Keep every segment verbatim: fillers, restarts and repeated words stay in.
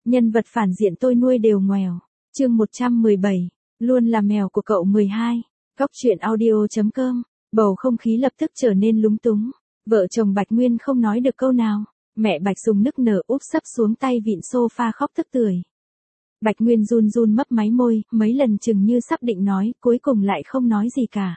Nhân vật phản diện tôi nuôi đều ngoèo. Chương một trăm mười bảy, luôn là mèo của cậu mười hai. Góc truyện audio chấm com. Bầu không khí lập tức trở nên lúng túng. Vợ chồng Bạch Nguyên không nói được câu nào. Mẹ Bạch Sùng nức nở úp sấp xuống tay vịn sofa khóc tức tưởi. Bạch Nguyên run run mấp máy môi, mấy lần chừng như sắp định nói, cuối cùng lại không nói gì cả.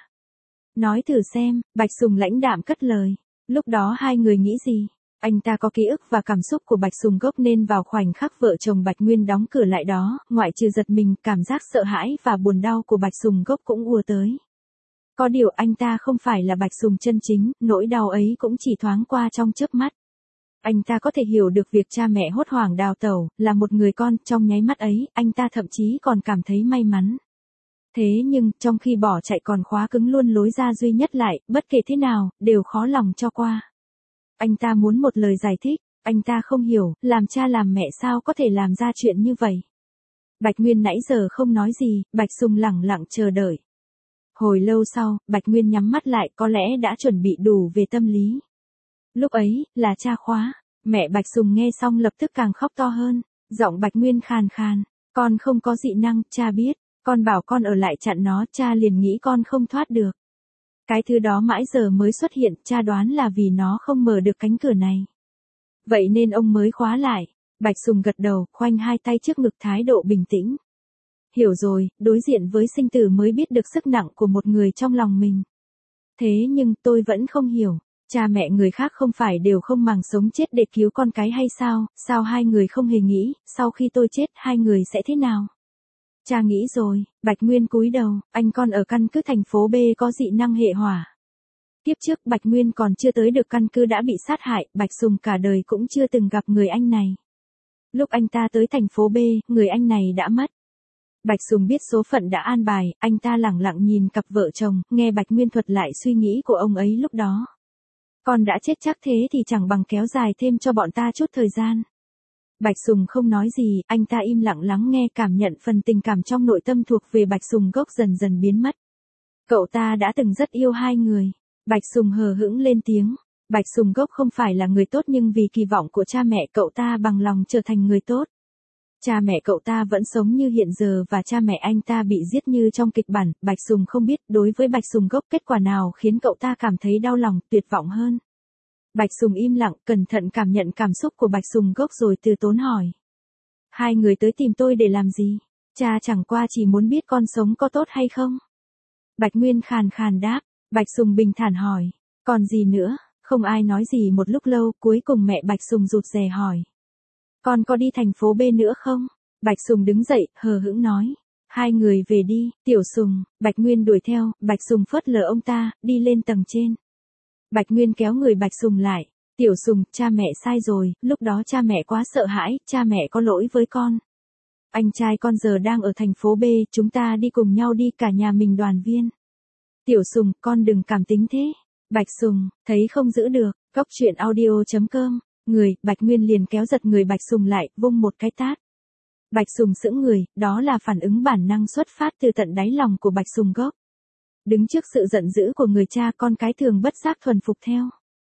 Nói thử xem, Bạch Sùng lãnh đạm cất lời. Lúc đó hai người nghĩ gì? Anh ta có ký ức và cảm xúc của Bạch Sùng gốc nên vào khoảnh khắc vợ chồng Bạch Nguyên đóng cửa lại đó, ngoại trừ giật mình, cảm giác sợ hãi và buồn đau của Bạch Sùng gốc cũng ùa tới. Có điều anh ta không phải là Bạch Sùng chân chính, nỗi đau ấy cũng chỉ thoáng qua trong chớp mắt. Anh ta có thể hiểu được việc cha mẹ hốt hoảng đào tẩu, là một người con, trong nháy mắt ấy, anh ta thậm chí còn cảm thấy may mắn. Thế nhưng, trong khi bỏ chạy còn khóa cứng luôn lối ra duy nhất lại, bất kể thế nào, đều khó lòng cho qua. Anh ta muốn một lời giải thích, anh ta không hiểu, làm cha làm mẹ sao có thể làm ra chuyện như vậy. Bạch Nguyên nãy giờ không nói gì, Bạch Sùng lẳng lặng chờ đợi. Hồi lâu sau, Bạch Nguyên nhắm mắt lại, có lẽ đã chuẩn bị đủ về tâm lý. Lúc ấy, là cha khóa, mẹ Bạch Sùng nghe xong lập tức càng khóc to hơn, giọng Bạch Nguyên khàn khàn, con không có dị năng, cha biết, con bảo con ở lại chặn nó, cha liền nghĩ con không thoát được. Cái thứ đó mãi giờ mới xuất hiện, cha đoán là vì nó không mở được cánh cửa này. Vậy nên ông mới khóa lại. Bạch Sùng gật đầu, khoanh hai tay trước ngực thái độ bình tĩnh. Hiểu rồi, đối diện với sinh tử mới biết được sức nặng của một người trong lòng mình. Thế nhưng tôi vẫn không hiểu, cha mẹ người khác không phải đều không màng sống chết để cứu con cái hay sao, sao hai người không hề nghĩ, sau khi tôi chết hai người sẽ thế nào? Cha nghĩ rồi, Bạch Nguyên cúi đầu, anh con ở căn cứ thành phố B có dị năng hệ hỏa. Tiếp trước Bạch Nguyên còn chưa tới được căn cứ đã bị sát hại, Bạch Sùng cả đời cũng chưa từng gặp người anh này. Lúc anh ta tới thành phố B, người anh này đã mất. Bạch Sùng biết số phận đã an bài, anh ta lẳng lặng nhìn cặp vợ chồng, nghe Bạch Nguyên thuật lại suy nghĩ của ông ấy lúc đó. Con đã chết chắc thế thì chẳng bằng kéo dài thêm cho bọn ta chút thời gian. Bạch Sùng không nói gì, anh ta im lặng lắng nghe, cảm nhận phần tình cảm trong nội tâm thuộc về Bạch Sùng gốc dần dần biến mất. Cậu ta đã từng rất yêu hai người. Bạch Sùng hờ hững lên tiếng. Bạch Sùng gốc không phải là người tốt nhưng vì kỳ vọng của cha mẹ cậu ta bằng lòng trở thành người tốt. Cha mẹ cậu ta vẫn sống như hiện giờ và cha mẹ anh ta bị giết như trong kịch bản. Bạch Sùng không biết đối với Bạch Sùng gốc kết quả nào khiến cậu ta cảm thấy đau lòng, tuyệt vọng hơn. Bạch Sùng im lặng, cẩn thận cảm nhận cảm xúc của Bạch Sùng gốc rồi từ tốn hỏi. Hai người tới tìm tôi để làm gì? Cha chẳng qua chỉ muốn biết con sống có tốt hay không? Bạch Nguyên khàn khàn đáp. Bạch Sùng bình thản hỏi. Còn gì nữa? Không ai nói gì một lúc lâu, cuối cùng mẹ Bạch Sùng rụt rè hỏi. Con có đi thành phố B nữa không? Bạch Sùng đứng dậy, hờ hững nói. Hai người về đi, Tiểu Sùng. Bạch Nguyên đuổi theo, Bạch Sùng phớt lờ ông ta, đi lên tầng trên. Bạch Nguyên kéo người Bạch Sùng lại. Tiểu Sùng, cha mẹ sai rồi, lúc đó cha mẹ quá sợ hãi, cha mẹ có lỗi với con. Anh trai con giờ đang ở thành phố B, chúng ta đi cùng nhau đi, cả nhà mình đoàn viên. Tiểu Sùng, con đừng cảm tính thế. Bạch Sùng, thấy không giữ được, góc truyện audio chấm com, người, Bạch Nguyên liền kéo giật người Bạch Sùng lại, vung một cái tát. Bạch Sùng sững người, đó là phản ứng bản năng xuất phát từ tận đáy lòng của Bạch Sùng gốc. Đứng trước sự giận dữ của người cha, con cái thường bất giác thuần phục theo.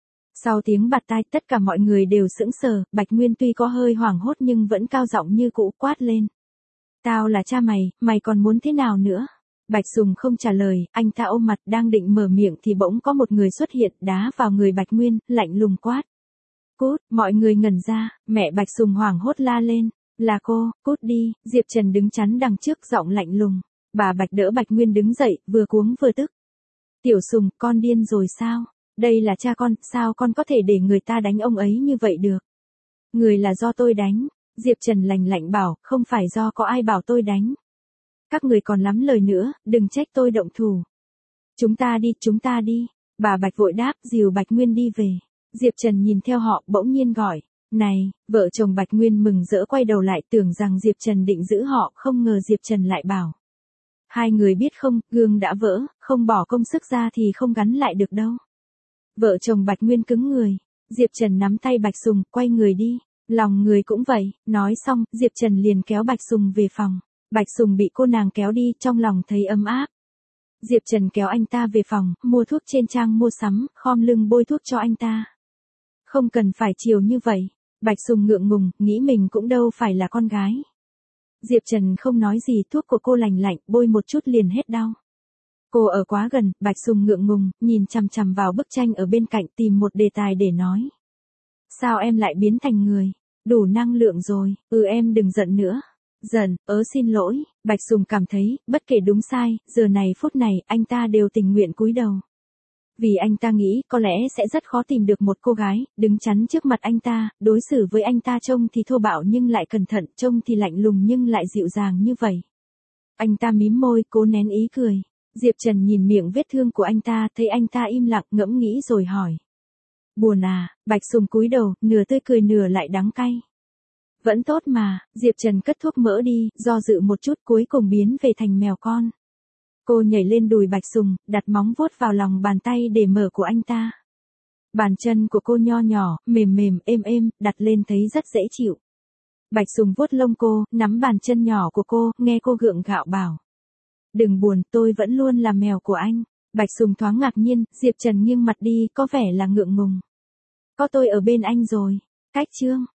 Sau tiếng bạt tai, tất cả mọi người đều sững sờ, Bạch Nguyên tuy có hơi hoảng hốt nhưng vẫn cao giọng như cũ quát lên. Tao là cha mày, mày còn muốn thế nào nữa? Bạch Sùng không trả lời, anh ta ôm mặt đang định mở miệng thì bỗng có một người xuất hiện, đá vào người Bạch Nguyên, lạnh lùng quát. Cút, mọi người ngẩn ra, mẹ Bạch Sùng hoảng hốt la lên. Là cô, cút đi, Diệp Trần đứng chắn đằng trước giọng lạnh lùng. Bà Bạch đỡ Bạch Nguyên đứng dậy, vừa cuống vừa tức. Tiểu Sùng, con điên rồi sao? Đây là cha con, sao con có thể để người ta đánh ông ấy như vậy được? Người là do tôi đánh. Diệp Trần lạnh lạnh bảo, không phải do có ai bảo tôi đánh. Các người còn lắm lời nữa, đừng trách tôi động thủ. Chúng ta đi, chúng ta đi. Bà Bạch vội đáp, dìu Bạch Nguyên đi về. Diệp Trần nhìn theo họ, bỗng nhiên gọi. Này, vợ chồng Bạch Nguyên mừng rỡ quay đầu lại, tưởng rằng Diệp Trần định giữ họ, không ngờ Diệp Trần lại bảo. Hai người biết không, gương đã vỡ, không bỏ công sức ra thì không gắn lại được đâu. Vợ chồng Bạch Nguyên cứng người. Diệp Trần nắm tay Bạch Sùng, quay người đi. Lòng người cũng vậy, nói xong, Diệp Trần liền kéo Bạch Sùng về phòng. Bạch Sùng bị cô nàng kéo đi, trong lòng thấy ấm áp. Diệp Trần kéo anh ta về phòng, mua thuốc trên trang mua sắm, khom lưng bôi thuốc cho anh ta. Không cần phải chiều như vậy. Bạch Sùng ngượng ngùng, nghĩ mình cũng đâu phải là con gái. Diệp Trần không nói gì, thuốc của cô lành lạnh, bôi một chút liền hết đau. Cô ở quá gần, Bạch Sùng ngượng ngùng, nhìn chằm chằm vào bức tranh ở bên cạnh tìm một đề tài để nói. Sao em lại biến thành người? Đủ năng lượng rồi, ừ em đừng giận nữa. Giận, ớ xin lỗi, Bạch Sùng cảm thấy, bất kể đúng sai, giờ này phút này, anh ta đều tình nguyện cúi đầu. Vì anh ta nghĩ có lẽ sẽ rất khó tìm được một cô gái, đứng chắn trước mặt anh ta, đối xử với anh ta trông thì thô bạo nhưng lại cẩn thận, trông thì lạnh lùng nhưng lại dịu dàng như vậy. Anh ta mím môi, cố nén ý cười. Diệp Trần nhìn miệng vết thương của anh ta, thấy anh ta im lặng ngẫm nghĩ rồi hỏi. Buồn à? Bạch Sùng cúi đầu, nửa tươi cười nửa lại đắng cay. Vẫn tốt mà, Diệp Trần cất thuốc mỡ đi, do dự một chút cuối cùng biến về thành mèo con. Cô nhảy lên đùi Bạch Sùng, đặt móng vuốt vào lòng bàn tay để mở của anh ta. Bàn chân của cô nho nhỏ, mềm mềm, êm êm, đặt lên thấy rất dễ chịu. Bạch Sùng vuốt lông cô, nắm bàn chân nhỏ của cô, nghe cô gượng gạo bảo. Đừng buồn, tôi vẫn luôn là mèo của anh. Bạch Sùng thoáng ngạc nhiên, Diệp Trần nghiêng mặt đi, có vẻ là ngượng ngùng. Có tôi ở bên anh rồi. Cách chương.